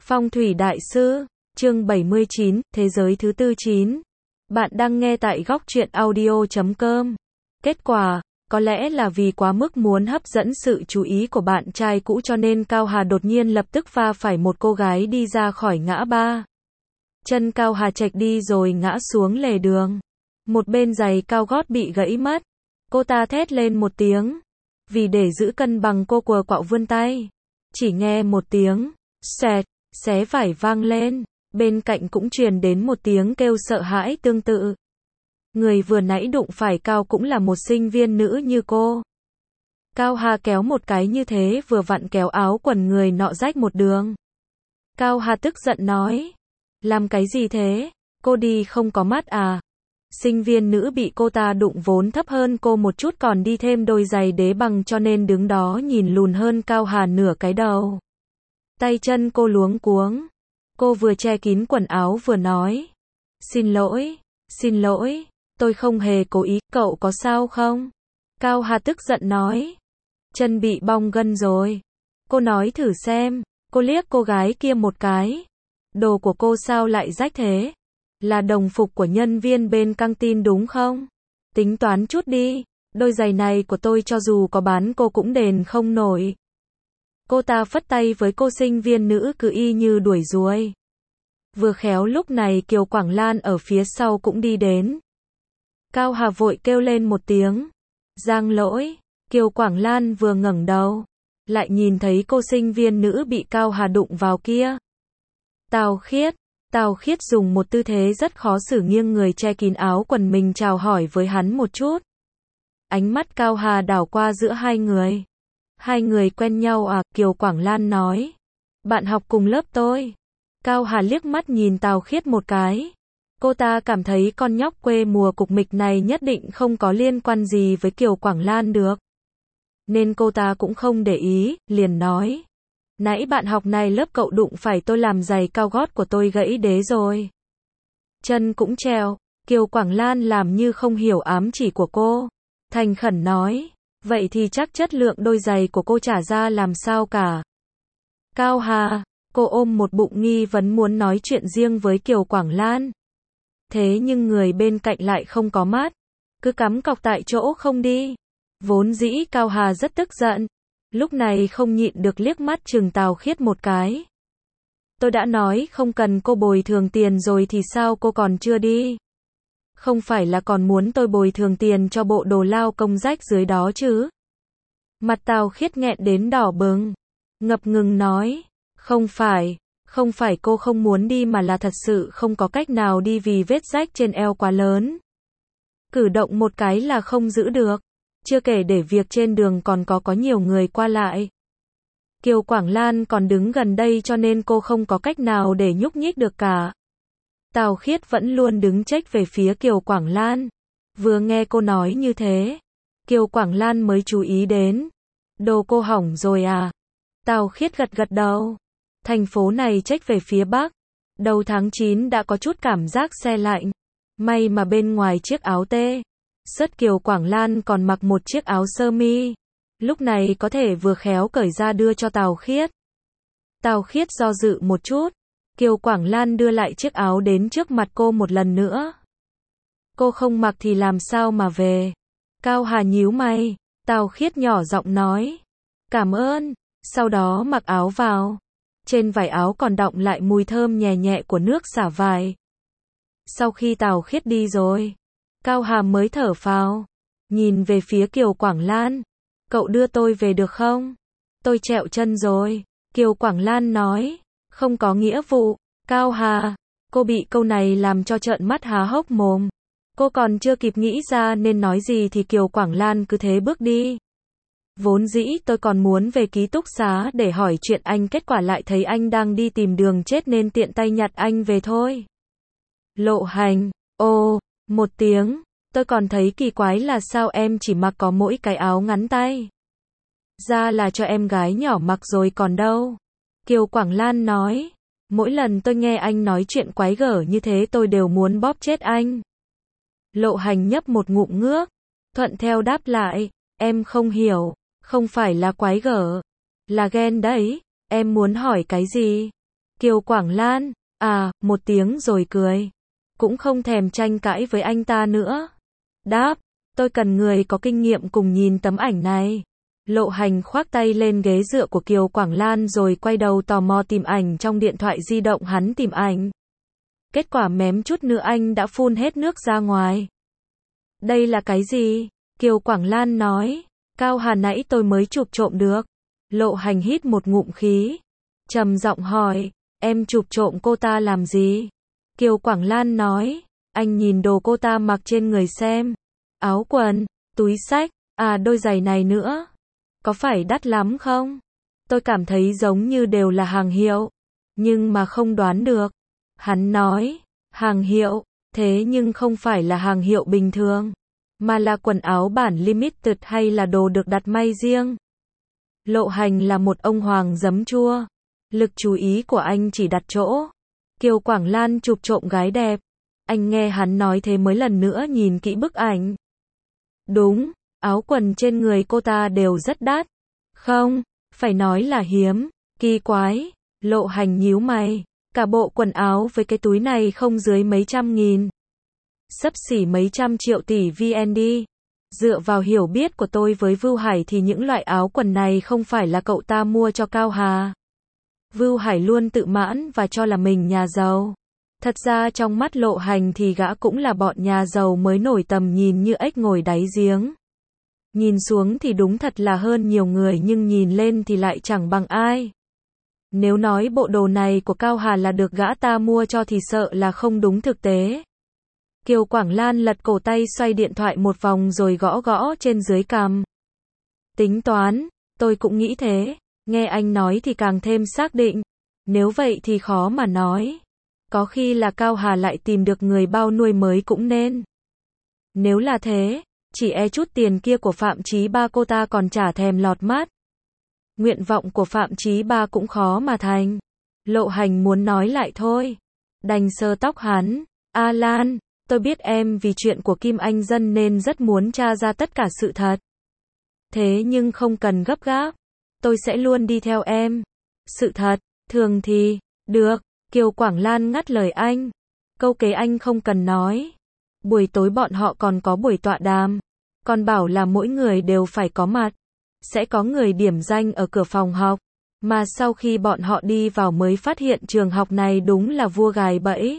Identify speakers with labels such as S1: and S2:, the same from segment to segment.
S1: Phong thủy đại sư, chương 79, thế giới thứ tư 9. Bạn đang nghe tại góc truyện audio.com. Kết quả, có lẽ là vì quá mức muốn hấp dẫn sự chú ý của bạn trai cũ cho nên Cao Hà đột nhiên lập tức va phải một cô gái đi ra khỏi ngã ba. Chân Cao Hà chệch đi rồi ngã xuống lề đường. Một bên giày cao gót bị gãy mất. Cô ta thét lên một tiếng. Vì để giữ cân bằng cô quờ quạo vươn tay. Chỉ nghe một tiếng, xẹt, xé vải vang lên. Bên cạnh cũng truyền đến một tiếng kêu sợ hãi tương tự. Người vừa nãy đụng phải Cao cũng là một sinh viên nữ như cô. Cao Hà kéo một cái như thế vừa vặn kéo áo quần người nọ rách một đường. Cao Hà tức giận nói. Làm cái gì thế? Cô đi không có mắt à? Sinh viên nữ bị cô ta đụng vốn thấp hơn cô một chút còn đi thêm đôi giày đế bằng cho nên đứng đó nhìn lùn hơn Cao Hà nửa cái đầu. Tay chân cô luống cuống. Cô vừa che kín quần áo vừa nói. Xin lỗi, tôi không hề cố ý, cậu có sao không? Cao Hà tức giận nói. Chân bị bong gân rồi. Cô nói thử xem, cô liếc cô gái kia một cái. Đồ của cô sao lại rách thế? Là đồng phục của nhân viên bên căng tin đúng không? Tính toán chút đi, đôi giày này của tôi cho dù có bán cô cũng đền không nổi. Cô ta phất tay với cô sinh viên nữ cứ y như đuổi ruồi. Vừa khéo lúc này Kiều Quảng Lan ở phía sau cũng đi đến. Cao Hà vội kêu lên một tiếng. Giang lỗi, Kiều Quảng Lan vừa ngẩng đầu. Lại nhìn thấy cô sinh viên nữ bị Cao Hà đụng vào kia. Tào Khiết dùng một tư thế rất khó xử nghiêng người che kín áo quần mình chào hỏi với hắn một chút. Ánh mắt Cao Hà đảo qua giữa hai người. Hai người quen nhau à? Kiều Quảng Lan nói. Bạn học cùng lớp tôi. Cao Hà liếc mắt nhìn Tào Khiết một cái. Cô ta cảm thấy con nhóc quê mùa cục mịch này nhất định không có liên quan gì với Kiều Quảng Lan được. Nên cô ta cũng không để ý, liền nói. Nãy bạn học này lớp cậu đụng phải tôi làm giày cao gót của tôi gãy đế rồi. Chân cũng treo. Kiều Quảng Lan làm như không hiểu ám chỉ của cô. Thành khẩn nói. Vậy thì chắc chất lượng đôi giày của cô trả ra làm sao cả. Cao Hà, cô ôm một bụng nghi vấn muốn nói chuyện riêng với Kiều Quảng Lan. Thế nhưng người bên cạnh lại không có mắt. Cứ cắm cọc tại chỗ không đi. Vốn dĩ Cao Hà rất tức giận. Lúc này không nhịn được liếc mắt chừng Tào Khiết một cái. Tôi đã nói không cần cô bồi thường tiền rồi thì sao cô còn chưa đi? Không phải là còn muốn tôi bồi thường tiền cho bộ đồ lao công rách dưới đó chứ? Mặt Tào Khiết nghẹn đến đỏ bừng. Ngập ngừng nói. Không phải cô không muốn đi mà là thật sự không có cách nào đi vì vết rách trên eo quá lớn. Cử động một cái là không giữ được. Chưa kể để việc trên đường còn có nhiều người qua lại. Kiều Quảng Lan còn đứng gần đây cho nên cô không có cách nào để nhúc nhích được cả. Tào Khiết vẫn luôn đứng chếch về phía Kiều Quảng Lan. Vừa nghe cô nói như thế, Kiều Quảng Lan mới chú ý đến. Đồ cô hỏng rồi à? Tào Khiết gật đầu. Thành phố này chếch về phía Bắc. Đầu tháng 9 đã có chút cảm giác se lạnh. May mà bên ngoài chiếc áo tê. Sất Kiều Quảng Lan còn mặc một chiếc áo sơ mi. Lúc này có thể vừa khéo cởi ra đưa cho Tào Khiết. Tào Khiết do dự một chút. Kiều Quảng Lan đưa lại chiếc áo đến trước mặt cô một lần nữa. Cô không mặc thì làm sao mà về? Cao Hà nhíu mày. Tào Khiết nhỏ giọng nói. Cảm ơn. Sau đó mặc áo vào. Trên vải áo còn đọng lại mùi thơm nhẹ nhẹ của nước xả vải. Sau khi Tào Khiết đi rồi, Cao Hà mới thở phào. Nhìn về phía Kiều Quảng Lan. Cậu đưa tôi về được không? Tôi trẹo chân rồi. Kiều Quảng Lan nói. Không có nghĩa vụ. Cao Hà, cô bị câu này làm cho trợn mắt há hốc mồm. Cô còn chưa kịp nghĩ ra nên nói gì thì Kiều Quảng Lan cứ thế bước đi. Vốn dĩ tôi còn muốn về ký túc xá để hỏi chuyện anh, kết quả lại thấy anh đang đi tìm đường chết nên tiện tay nhặt anh về thôi. Lộ Hành, một tiếng, tôi còn thấy kỳ quái là sao em chỉ mặc có mỗi cái áo ngắn tay. Ra là cho em gái nhỏ mặc rồi còn đâu. Kiều Quảng Lan nói, mỗi lần tôi nghe anh nói chuyện quái gở như thế tôi đều muốn bóp chết anh. Lộ Hành nhấp một ngụm nước, thuận theo đáp lại, em không hiểu, không phải là quái gở, là ghen đấy, em muốn hỏi cái gì? Kiều Quảng Lan, một tiếng rồi cười. Cũng không thèm tranh cãi với anh ta nữa. Đáp, tôi cần người có kinh nghiệm cùng nhìn tấm ảnh này. Lộ Hành khoác tay lên ghế dựa của Kiều Quảng Lan rồi quay đầu tò mò tìm ảnh trong điện thoại di động hắn tìm ảnh. Kết quả mém chút nữa anh đã phun hết nước ra ngoài. Đây là cái gì? Kiều Quảng Lan nói. Cao Hà nãy tôi mới chụp trộm được. Lộ Hành hít một ngụm khí. Trầm giọng hỏi, em chụp trộm cô ta làm gì? Kiều Quảng Lan nói, anh nhìn đồ cô ta mặc trên người xem. Áo quần, túi xách, đôi giày này nữa. Có phải đắt lắm không? Tôi cảm thấy giống như đều là hàng hiệu. Nhưng mà không đoán được. Hắn nói, hàng hiệu, thế nhưng không phải là hàng hiệu bình thường. Mà là quần áo bản limited hay là đồ được đặt may riêng. Lộ Hành là một ông hoàng giấm chua. Lực chú ý của anh chỉ đặt chỗ. Kiều Quảng Lan chụp trộm gái đẹp. Anh nghe hắn nói thế mới lần nữa nhìn kỹ bức ảnh. Đúng, áo quần trên người cô ta đều rất đắt. Không, phải nói là hiếm, kỳ quái. Lộ Hành nhíu mày. Cả bộ quần áo với cái túi này không dưới mấy trăm nghìn. Xấp xỉ mấy trăm triệu tỷ VND. Dựa vào hiểu biết của tôi với Vưu Hải thì những loại áo quần này không phải là cậu ta mua cho Cao Hà. Vưu Hải luôn tự mãn và cho là mình nhà giàu. Thật ra trong mắt Lộ Hành thì gã cũng là bọn nhà giàu mới nổi tầm nhìn như ếch ngồi đáy giếng. Nhìn xuống thì đúng thật là hơn nhiều người nhưng nhìn lên thì lại chẳng bằng ai. Nếu nói bộ đồ này của Cao Hà là được gã ta mua cho thì sợ là không đúng thực tế. Kiều Quảng Lan lật cổ tay xoay điện thoại một vòng rồi gõ gõ trên dưới cằm. Tính toán, tôi cũng nghĩ thế. Nghe anh nói thì càng thêm xác định. Nếu vậy thì khó mà nói. Có khi là Cao Hà lại tìm được người bao nuôi mới cũng nên. Nếu là thế, chỉ e chút tiền kia của Phạm Chí Ba cô ta còn chả thèm lọt mắt. Nguyện vọng của Phạm Chí Ba cũng khó mà thành. Lộ Hành muốn nói lại thôi. Đành sờ tóc hắn. Lan, tôi biết em vì chuyện của Kim Anh Dân nên rất muốn tra ra tất cả sự thật. Thế nhưng không cần gấp gáp. Tôi sẽ luôn đi theo em. Sự thật, thường thì, được. Kiều Quảng Lan ngắt lời anh. Câu kế anh không cần nói. Buổi tối bọn họ còn có buổi tọa đàm. Còn bảo là mỗi người đều phải có mặt. Sẽ có người điểm danh ở cửa phòng học. Mà sau khi bọn họ đi vào mới phát hiện trường học này đúng là vua gài bẫy.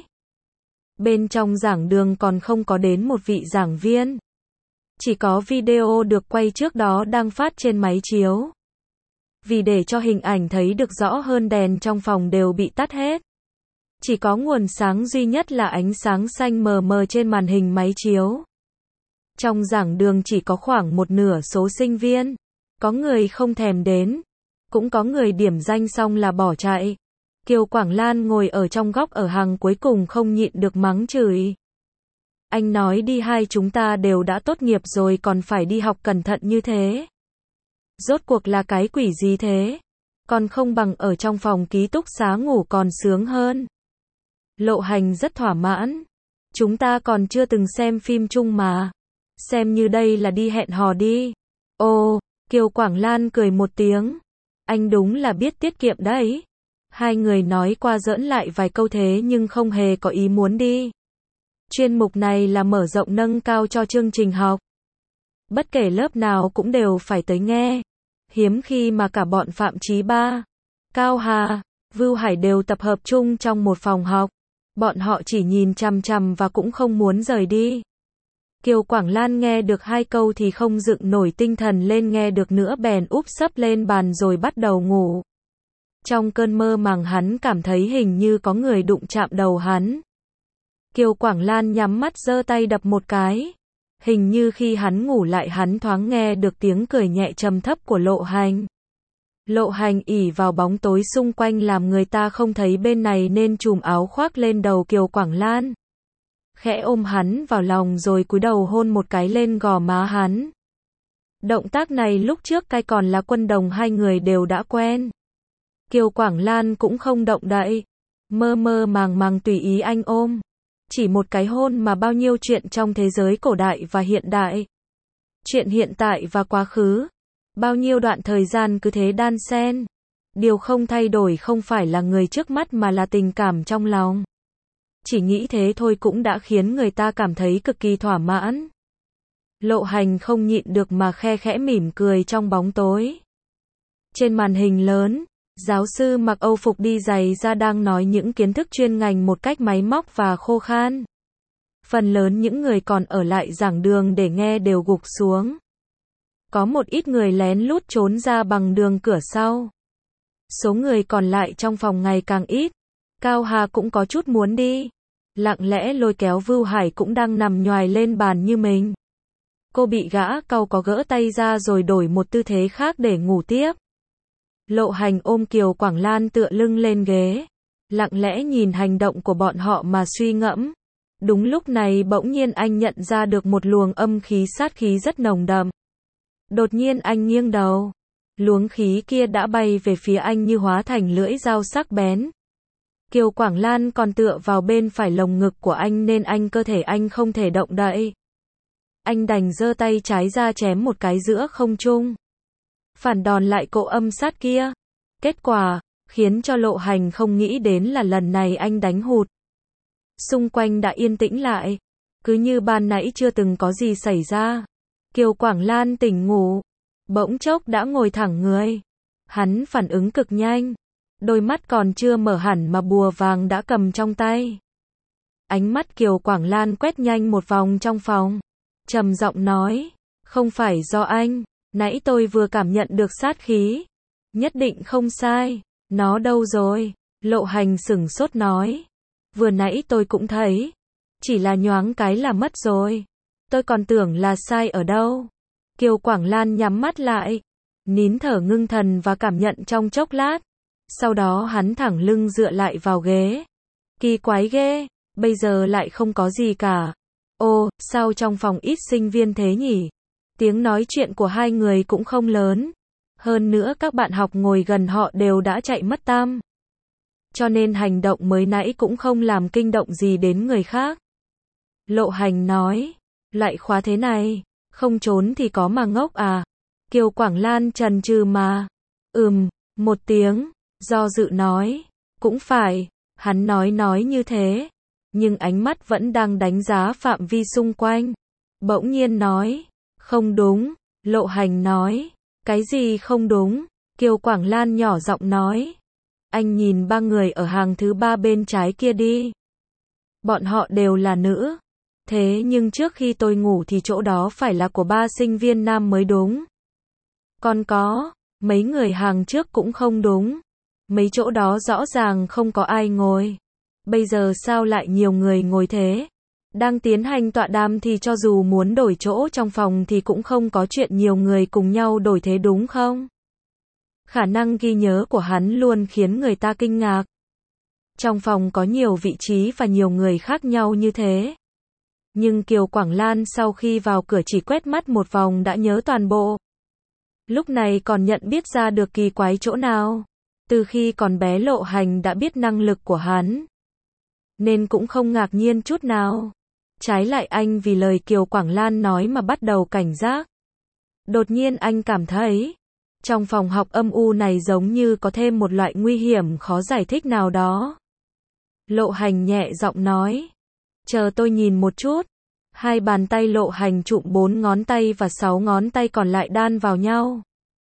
S1: Bên trong giảng đường còn không có đến một vị giảng viên. Chỉ có video được quay trước đó đang phát trên máy chiếu. Vì để cho hình ảnh thấy được rõ hơn đèn trong phòng đều bị tắt hết. Chỉ có nguồn sáng duy nhất là ánh sáng xanh mờ mờ trên màn hình máy chiếu. Trong giảng đường chỉ có khoảng một nửa số sinh viên. Có người không thèm đến. Cũng có người điểm danh xong là bỏ chạy. Kiều Quảng Lan ngồi ở trong góc ở hàng cuối cùng không nhịn được mắng chửi. Anh nói đi hai chúng ta đều đã tốt nghiệp rồi còn phải đi học cẩn thận như thế. Rốt cuộc là cái quỷ gì thế? Còn không bằng ở trong phòng ký túc xá ngủ còn sướng hơn. Lộ Hành rất thỏa mãn. Chúng ta còn chưa từng xem phim chung mà. Xem như đây là đi hẹn hò đi. Ồ, Kiều Quảng Lan cười một tiếng. Anh đúng là biết tiết kiệm đấy. Hai người nói qua giỡn lại vài câu thế nhưng không hề có ý muốn đi. Chuyên mục này là mở rộng nâng cao cho chương trình học. Bất kể lớp nào cũng đều phải tới nghe. Hiếm khi mà cả bọn Phạm Chí Ba, Cao Hà, Vưu Hải đều tập hợp chung trong một phòng học. Bọn họ chỉ nhìn chằm chằm và cũng không muốn rời đi. Kiều Quảng Lan nghe được hai câu thì không dựng nổi tinh thần lên nghe được nữa bèn úp sấp lên bàn rồi bắt đầu ngủ. Trong cơn mơ màng hắn cảm thấy hình như có người đụng chạm đầu hắn. Kiều Quảng Lan nhắm mắt giơ tay đập một cái. Hình như khi hắn ngủ lại hắn thoáng nghe được tiếng cười nhẹ trầm thấp của Lộ Hành. Lộ Hành ỉ vào bóng tối xung quanh làm người ta không thấy bên này nên chùm áo khoác lên đầu Kiều Quảng Lan. Khẽ ôm hắn vào lòng rồi cúi đầu hôn một cái lên gò má hắn. Động tác này lúc trước cái còn là quân đồng hai người đều đã quen. Kiều Quảng Lan cũng không động đậy. Mơ mơ màng màng tùy ý anh ôm. Chỉ một cái hôn mà bao nhiêu chuyện trong thế giới cổ đại và hiện đại. Chuyện hiện tại và quá khứ. Bao nhiêu đoạn thời gian cứ thế đan xen. Điều không thay đổi không phải là người trước mắt mà là tình cảm trong lòng. Chỉ nghĩ thế thôi cũng đã khiến người ta cảm thấy cực kỳ thỏa mãn. Lộ Hành không nhịn được mà khe khẽ mỉm cười trong bóng tối. Trên màn hình lớn, giáo sư mặc Âu phục đi giày da đang nói những kiến thức chuyên ngành một cách máy móc và khô khan. Phần lớn những người còn ở lại giảng đường để nghe đều gục xuống. Có một ít người lén lút trốn ra bằng đường cửa sau. Số người còn lại trong phòng ngày càng ít. Cao Hà cũng có chút muốn đi. Lặng lẽ lôi kéo Vưu Hải cũng đang nằm nhoài lên bàn như mình. Cô bị gã cau có gỡ tay ra rồi đổi một tư thế khác để ngủ tiếp. Lộ Hành ôm Kiều Quảng Lan tựa lưng lên ghế. Lặng lẽ nhìn hành động của bọn họ mà suy ngẫm. Đúng lúc này bỗng nhiên anh nhận ra được một luồng âm khí sát khí rất nồng đậm. Đột nhiên anh nghiêng đầu. Luồng khí kia đã bay về phía anh như hóa thành lưỡi dao sắc bén. Kiều Quảng Lan còn tựa vào bên phải lồng ngực của anh nên cơ thể anh không thể động đậy. Anh đành giơ tay trái ra chém một cái giữa không trung. Phản đòn lại cỗ âm sát kia. Kết quả, khiến cho Lộ Hành không nghĩ đến là lần này anh đánh hụt. Xung quanh đã yên tĩnh lại. Cứ như ban nãy chưa từng có gì xảy ra. Kiều Quảng Lan tỉnh ngủ. Bỗng chốc đã ngồi thẳng người. Hắn phản ứng cực nhanh. Đôi mắt còn chưa mở hẳn mà bùa vàng đã cầm trong tay. Ánh mắt Kiều Quảng Lan quét nhanh một vòng trong phòng. Trầm giọng nói. Không phải do anh. Nãy tôi vừa cảm nhận được sát khí. Nhất định không sai. Nó đâu rồi? Lộ Hành sửng sốt nói. Vừa nãy tôi cũng thấy. Chỉ là nhoáng cái là mất rồi. Tôi còn tưởng là sai ở đâu. Kiều Quảng Lan nhắm mắt lại. Nín thở ngưng thần và cảm nhận trong chốc lát. Sau đó hắn thẳng lưng dựa lại vào ghế. Kỳ quái ghê. Bây giờ lại không có gì cả. Ô, sao trong phòng ít sinh viên thế nhỉ? Tiếng nói chuyện của hai người cũng không lớn. Hơn nữa các bạn học ngồi gần họ đều đã chạy mất tăm. Cho nên hành động mới nãy cũng không làm kinh động gì đến người khác. Lộ Hành nói. Loại khóa thế này, không trốn thì có mà ngốc à? Kiều Quảng Lan chần chừ mà. Một tiếng, do dự nói. Cũng phải, hắn nói như thế. Nhưng ánh mắt vẫn đang đánh giá phạm vi xung quanh. Bỗng nhiên nói. Không đúng, Lộ Hành nói. Cái gì không đúng? Kiều Quảng Lan nhỏ giọng nói. Anh nhìn ba người ở hàng thứ ba bên trái kia đi. Bọn họ đều là nữ. Thế nhưng trước khi tôi ngủ thì chỗ đó phải là của ba sinh viên nam mới đúng. Còn có, mấy người hàng trước cũng không đúng. Mấy chỗ đó rõ ràng không có ai ngồi. Bây giờ sao lại nhiều người ngồi thế? Đang tiến hành tọa đàm thì cho dù muốn đổi chỗ trong phòng thì cũng không có chuyện nhiều người cùng nhau đổi thế đúng không? Khả năng ghi nhớ của hắn luôn khiến người ta kinh ngạc. Trong phòng có nhiều vị trí và nhiều người khác nhau như thế. Nhưng Kiều Quảng Lan sau khi vào cửa chỉ quét mắt một vòng đã nhớ toàn bộ. Lúc này còn nhận biết ra được kỳ quái chỗ nào. Từ khi còn bé Lộ Hành đã biết năng lực của hắn. Nên cũng không ngạc nhiên chút nào. Trái lại anh vì lời Kiều Quảng Lan nói mà bắt đầu cảnh giác. Đột nhiên anh cảm thấy. Trong phòng học âm u này giống như có thêm một loại nguy hiểm khó giải thích nào đó. Lộ Hành nhẹ giọng nói. Chờ tôi nhìn một chút. Hai bàn tay Lộ Hành chụm 4 ngón tay và 6 ngón tay còn lại đan vào nhau.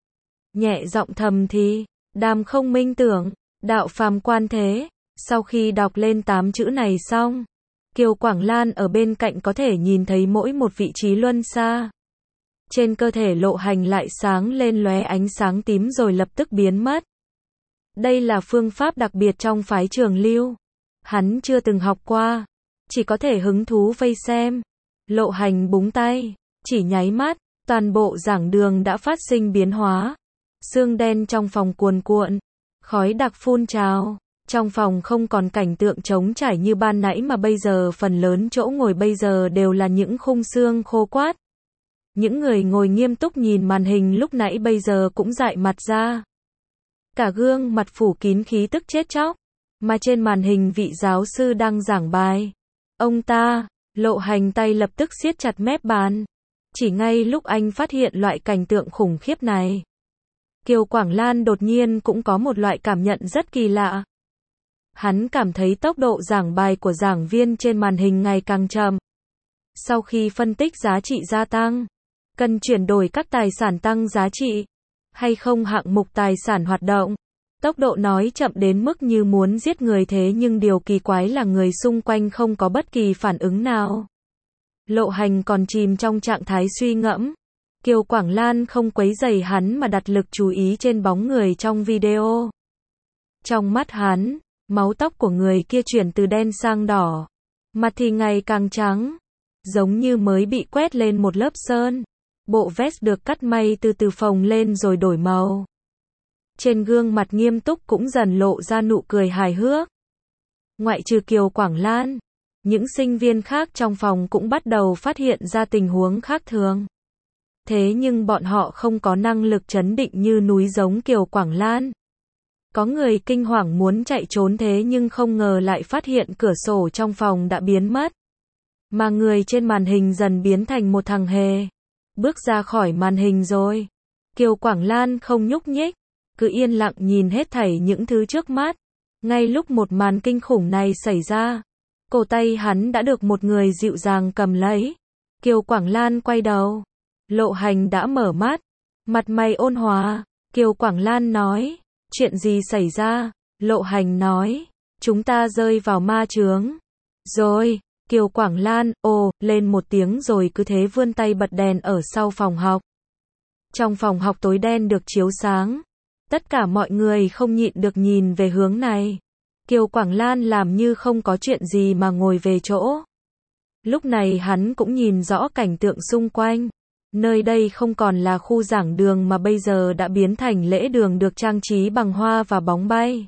S1: Nhẹ giọng thầm thì. Đàm không minh tưởng. Đạo phàm quan thế. Sau khi đọc lên 8 chữ này xong. Kiều Quảng Lan ở bên cạnh có thể nhìn thấy mỗi một vị trí luân xa. Trên cơ thể Lộ Hành lại sáng lên lóe ánh sáng tím rồi lập tức biến mất. Đây là phương pháp đặc biệt trong phái Trường Lưu. Hắn chưa từng học qua. Chỉ có thể hứng thú vây xem. Lộ Hành búng tay. Chỉ nháy mắt, toàn bộ giảng đường đã phát sinh biến hóa. Sương đen trong phòng cuồn cuộn. Khói đặc phun trào. Trong phòng không còn cảnh tượng trống trải như ban nãy mà bây giờ phần lớn chỗ ngồi bây giờ đều là những khung xương khô quát. Những người ngồi nghiêm túc nhìn màn hình lúc nãy bây giờ cũng dại mặt ra. Cả gương mặt phủ kín khí tức chết chóc. Mà trên màn hình vị giáo sư đang giảng bài. Ông ta, Lộ Hành tay lập tức siết chặt mép bàn. Chỉ ngay lúc anh phát hiện loại cảnh tượng khủng khiếp này. Kiều Quảng Lan đột nhiên cũng có một loại cảm nhận rất kỳ lạ. Hắn cảm thấy tốc độ giảng bài của giảng viên trên màn hình ngày càng chậm. Sau khi phân tích giá trị gia tăng, cần chuyển đổi các tài sản tăng giá trị, hay không hạng mục tài sản hoạt động. Tốc độ nói chậm đến mức như muốn giết người, thế nhưng điều kỳ quái là người xung quanh không có bất kỳ phản ứng nào. Lộ Hành còn chìm trong trạng thái suy ngẫm. Kiều Quảng Lan không quấy rầy hắn mà đặt lực chú ý trên bóng người trong video. Trong mắt hắn, máu tóc của người kia chuyển từ đen sang đỏ, mặt thì ngày càng trắng, giống như mới bị quét lên một lớp sơn. Bộ vest được cắt may từ từ phồng lên rồi đổi màu. Trên gương mặt nghiêm túc cũng dần lộ ra nụ cười hài hước. Ngoại trừ Kiều Quảng Lan, những sinh viên khác trong phòng cũng bắt đầu phát hiện ra tình huống khác thường. Thế nhưng bọn họ không có năng lực trấn định như núi giống Kiều Quảng Lan. Có người kinh hoàng muốn chạy trốn, thế nhưng không ngờ lại phát hiện cửa sổ trong phòng đã biến mất. Mà người trên màn hình dần biến thành một thằng hề. Bước ra khỏi màn hình rồi. Kiều Quảng Lan không nhúc nhích, cứ yên lặng nhìn hết thảy những thứ trước mắt. Ngay lúc một màn kinh khủng này xảy ra, cổ tay hắn đã được một người dịu dàng cầm lấy. Kiều Quảng Lan quay đầu. Lộ Hành đã mở mắt, mặt mày ôn hòa. Kiều Quảng Lan nói, chuyện gì xảy ra? Lộ Hành nói, chúng ta rơi vào ma chướng. Rồi, Kiều Quảng Lan, lên một tiếng rồi cứ thế vươn tay bật đèn ở sau phòng học. Trong phòng học tối đen được chiếu sáng. Tất cả mọi người không nhịn được nhìn về hướng này. Kiều Quảng Lan làm như không có chuyện gì mà ngồi về chỗ. Lúc này hắn cũng nhìn rõ cảnh tượng xung quanh. Nơi đây không còn là khu giảng đường mà bây giờ đã biến thành lễ đường được trang trí bằng hoa và bóng bay.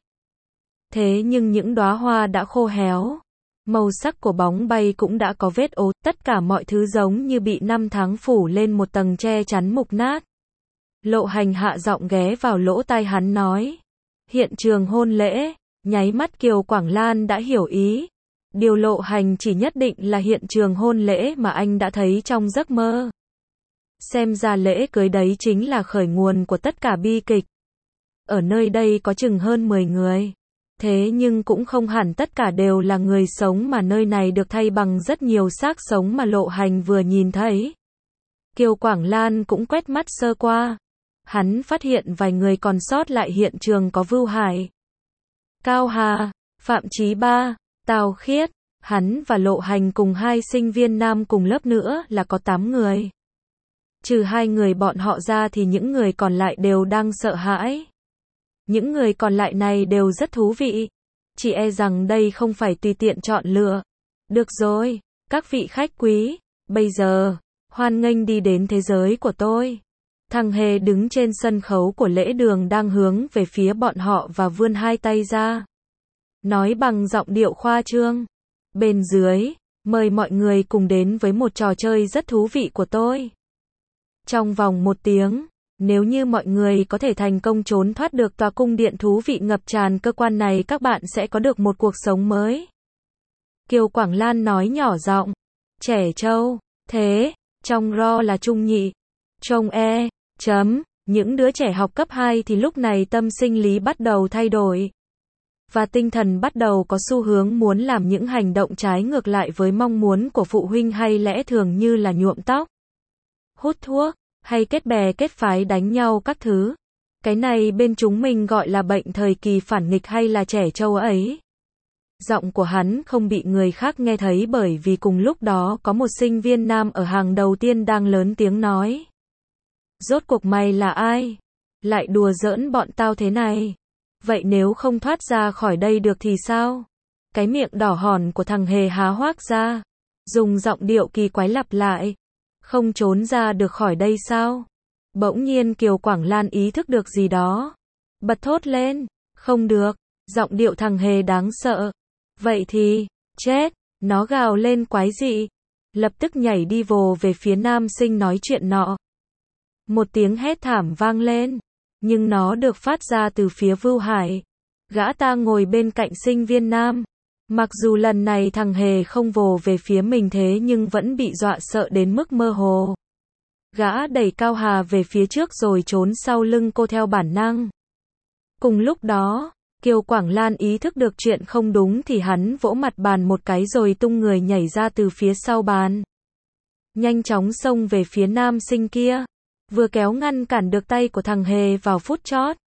S1: Thế nhưng những đóa hoa đã khô héo. Màu sắc của bóng bay cũng đã có vết ố, tất cả mọi thứ giống như bị năm tháng phủ lên một tầng che chắn mục nát. Lộ Hành hạ giọng ghé vào lỗ tai hắn nói. Hiện trường hôn lễ, nháy mắt Kiều Quảng Lan đã hiểu ý. Điều Lộ Hành chỉ nhất định là hiện trường hôn lễ mà anh đã thấy trong giấc mơ. Xem ra lễ cưới đấy chính là khởi nguồn của tất cả bi kịch. Ở nơi đây có chừng hơn 10 người. Thế nhưng cũng không hẳn tất cả đều là người sống mà nơi này được thay bằng rất nhiều xác sống mà Lộ Hành vừa nhìn thấy. Kiều Quảng Lan cũng quét mắt sơ qua. Hắn phát hiện vài người còn sót lại hiện trường có Vưu Hải, Cao Hà, Phạm Chí Ba, Tào Khiết. Hắn và Lộ Hành cùng 2 sinh viên nam cùng lớp nữa là có 8 người. Trừ 2 người bọn họ ra thì những người còn lại đều đang sợ hãi. Những người còn lại này đều rất thú vị. Chỉ e rằng đây không phải tùy tiện chọn lựa. Được rồi, các vị khách quý, bây giờ, hoan nghênh đi đến thế giới của tôi. Thằng Hề đứng trên sân khấu của lễ đường đang hướng về phía bọn họ và vươn 2 tay ra. Nói bằng giọng điệu khoa trương. Bên dưới, mời mọi người cùng đến với một trò chơi rất thú vị của tôi. Trong vòng 1 tiếng, nếu như mọi người có thể thành công trốn thoát được tòa cung điện thú vị ngập tràn cơ quan này, các bạn sẽ có được một cuộc sống mới. Kiều Quảng Lan nói nhỏ giọng. Trẻ trâu, thế, trong ro là trung nhị. Trông những đứa trẻ học cấp 2 thì lúc này tâm sinh lý bắt đầu thay đổi. Và tinh thần bắt đầu có xu hướng muốn làm những hành động trái ngược lại với mong muốn của phụ huynh hay lẽ thường như là nhuộm tóc, hút thuốc, hay kết bè kết phái đánh nhau các thứ. Cái này bên chúng mình gọi là bệnh thời kỳ phản nghịch hay là trẻ trâu ấy. Giọng của hắn không bị người khác nghe thấy bởi vì cùng lúc đó có một sinh viên nam ở hàng đầu tiên đang lớn tiếng nói. Rốt cuộc mày là ai? Lại đùa giỡn bọn tao thế này? Vậy nếu không thoát ra khỏi đây được thì sao? Cái miệng đỏ hòn của thằng Hề há hoác ra, dùng giọng điệu kỳ quái lặp lại. Không trốn ra được khỏi đây sao? Bỗng nhiên Kiều Quảng Lan ý thức được gì đó. Bật thốt lên. Không được. Giọng điệu thằng Hề đáng sợ. Vậy thì, chết. Nó gào lên quái dị. Lập tức nhảy đi vồ về phía nam sinh nói chuyện nọ. Một tiếng hét thảm vang lên. Nhưng nó được phát ra từ phía Vưu Hải. Gã ta ngồi bên cạnh sinh viên nam. Mặc dù lần này thằng Hề không vồ về phía mình thế nhưng vẫn bị dọa sợ đến mức mơ hồ. Gã đẩy Cao Hà về phía trước rồi trốn sau lưng cô theo bản năng. Cùng lúc đó, Kiều Quảng Lan ý thức được chuyện không đúng thì hắn vỗ mặt bàn một cái rồi tung người nhảy ra từ phía sau bàn. Nhanh chóng xông về phía nam sinh kia. Vừa kéo ngăn cản được tay của thằng Hề vào phút chót.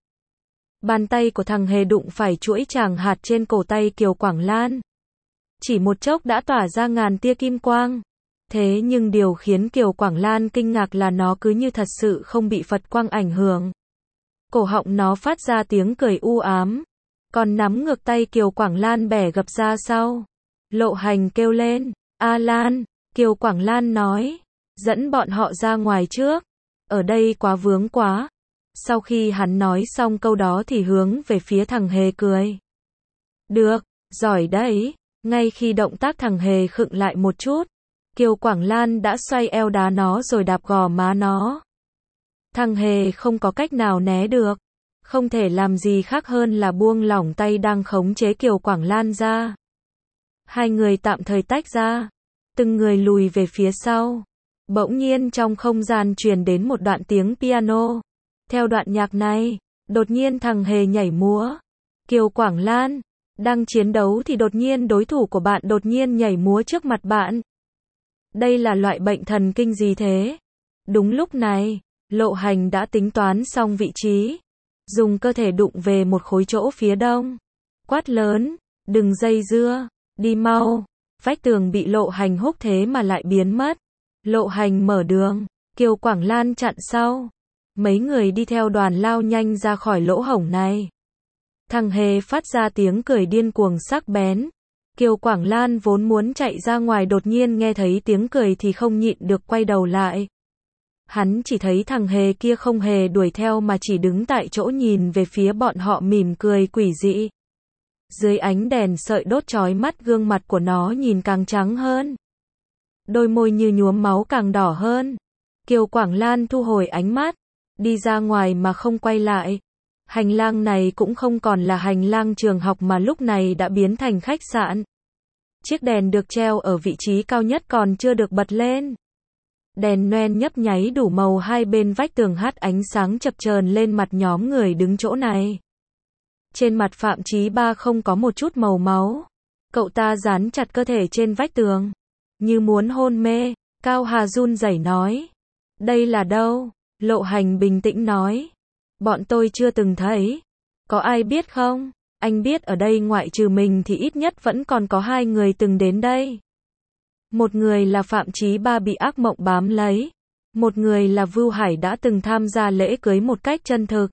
S1: Bàn tay của thằng Hề đụng phải chuỗi tràng hạt trên cổ tay Kiều Quảng Lan. Chỉ một chốc đã tỏa ra ngàn tia kim quang. Thế nhưng điều khiến Kiều Quảng Lan kinh ngạc là nó cứ như thật sự không bị Phật quang ảnh hưởng. Cổ họng nó phát ra tiếng cười u ám. Còn nắm ngược tay Kiều Quảng Lan bẻ gập ra sau. Lộ Hành kêu lên, "A Lan." Kiều Quảng Lan nói, "Dẫn bọn họ ra ngoài trước. Ở đây quá vướng quá." Sau khi hắn nói xong câu đó thì hướng về phía thằng Hề cười. "Được, giỏi đấy." Ngay khi động tác thằng Hề khựng lại một chút, Kiều Quảng Lan đã xoay eo đá nó rồi đạp gò má nó. Thằng Hề không có cách nào né được. Không thể làm gì khác hơn là buông lỏng tay đang khống chế Kiều Quảng Lan ra. Hai người tạm thời tách ra. Từng người lùi về phía sau. Bỗng nhiên trong không gian truyền đến một đoạn tiếng piano. Theo đoạn nhạc này, đột nhiên thằng Hề nhảy múa. Kiều Quảng Lan đang chiến đấu thì đột nhiên đối thủ của bạn đột nhiên nhảy múa trước mặt bạn. Đây là loại bệnh thần kinh gì thế? Đúng lúc này, Lộ Hành đã tính toán xong vị trí. Dùng cơ thể đụng về một khối chỗ phía đông. Quát lớn, "Đừng dây dưa, đi mau." Vách tường bị Lộ Hành húc thế mà lại biến mất. Lộ Hành mở đường, Kiều Quảng Lan chặn sau. Mấy người đi theo đoàn lao nhanh ra khỏi lỗ hổng này. Thằng Hề phát ra tiếng cười điên cuồng sắc bén. Kiều Quảng Lan vốn muốn chạy ra ngoài đột nhiên nghe thấy tiếng cười thì không nhịn được quay đầu lại. Hắn chỉ thấy thằng Hề kia không hề đuổi theo mà chỉ đứng tại chỗ nhìn về phía bọn họ mỉm cười quỷ dị. Dưới ánh đèn sợi đốt chói mắt gương mặt của nó nhìn càng trắng hơn. Đôi môi như nhuốm máu càng đỏ hơn. Kiều Quảng Lan thu hồi ánh mắt, đi ra ngoài mà không quay lại. Hành lang này cũng không còn là hành lang trường học mà lúc này đã biến thành khách sạn. Chiếc đèn được treo ở vị trí cao nhất còn chưa được bật lên. Đèn noen nhấp nháy đủ màu hai bên vách tường hắt ánh sáng chập chờn lên mặt nhóm người đứng chỗ này. Trên mặt Phạm Chí Ba không có một chút màu máu. Cậu ta dán chặt cơ thể trên vách tường, như muốn hôn mê. Cao Hà run rẩy nói, "Đây là đâu?" Lộ Hành bình tĩnh nói, "Bọn tôi chưa từng thấy. Có ai biết không? Anh biết ở đây ngoại trừ mình thì ít nhất vẫn còn có hai người từng đến đây. Một người là Phạm Chí Ba bị ác mộng bám lấy. Một người là Vưu Hải đã từng tham gia lễ cưới một cách chân thực.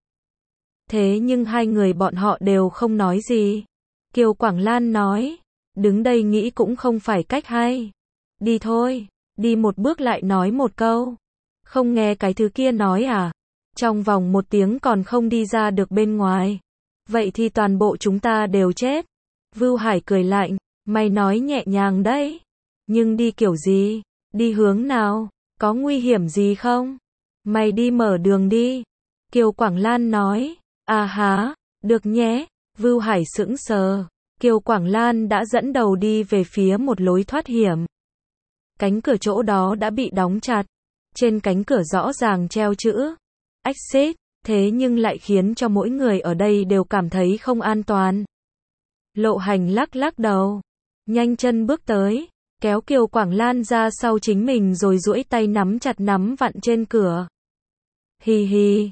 S1: Thế nhưng hai người bọn họ đều không nói gì." Kiều Quảng Lan nói, "Đứng đây nghĩ cũng không phải cách hay. Đi thôi." Đi một bước lại nói một câu. "Không nghe cái thứ kia nói à? Trong vòng 1 tiếng còn không đi ra được bên ngoài. Vậy thì toàn bộ chúng ta đều chết." Vưu Hải cười lạnh, "Mày nói nhẹ nhàng đấy. Nhưng đi kiểu gì? Đi hướng nào? Có nguy hiểm gì không? Mày đi mở đường đi." Kiều Quảng Lan nói, "À há, được nhé." Vưu Hải sững sờ. Kiều Quảng Lan đã dẫn đầu đi về phía một lối thoát hiểm. Cánh cửa chỗ đó đã bị đóng chặt. Trên cánh cửa rõ ràng treo chữ Exit, thế nhưng lại khiến cho mỗi người ở đây đều cảm thấy không an toàn. Lộ Hành lắc lắc đầu, nhanh chân bước tới, kéo Kiều Quảng Lan ra sau chính mình rồi duỗi tay nắm chặt nắm vặn trên cửa. "Hì hì,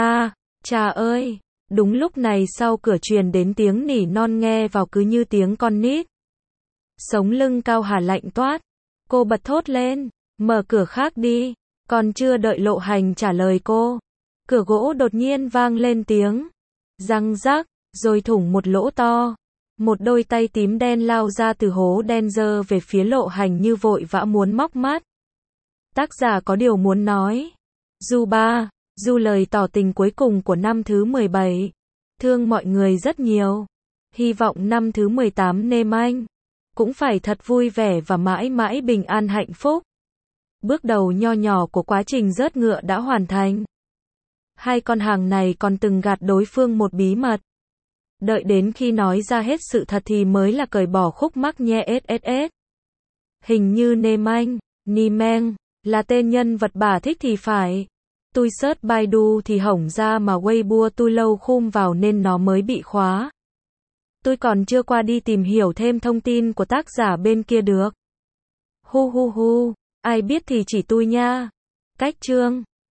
S1: cha ơi." Đúng lúc này sau cửa truyền đến tiếng nỉ non nghe vào cứ như tiếng con nít. Sống lưng Cao Hà lạnh toát. Cô bật thốt lên, "Mở cửa khác đi." Còn chưa đợi Lộ Hành trả lời cô, cửa gỗ đột nhiên vang lên tiếng răng rắc, rồi thủng một lỗ to. Một đôi tay tím đen lao ra từ hố đen giơ về phía Lộ Hành như vội vã muốn móc mắt. Tác giả có điều muốn nói. Du lời tỏ tình cuối cùng của năm thứ 17. Thương mọi người rất nhiều. Hy vọng năm thứ 18 Nêm Anh cũng phải thật vui vẻ và mãi mãi bình an hạnh phúc. Bước đầu nho nhỏ của quá trình rớt ngựa đã hoàn thành. Hai con hàng này còn từng gạt đối phương một bí mật. Đợi đến khi nói ra hết sự thật thì mới là cởi bỏ khúc mắc nhe sss. Hình như Nêm Anh, Ni Meng Là tên nhân vật bà thích thì phải. Tôi search Baidu thì hỏng ra mà Weibo tôi lâu khum vào nên nó mới bị khóa. Tôi còn chưa qua đi tìm hiểu thêm thông tin của tác giả bên kia được. Hu hu hu, ai biết thì chỉ tôi nha. Cách chương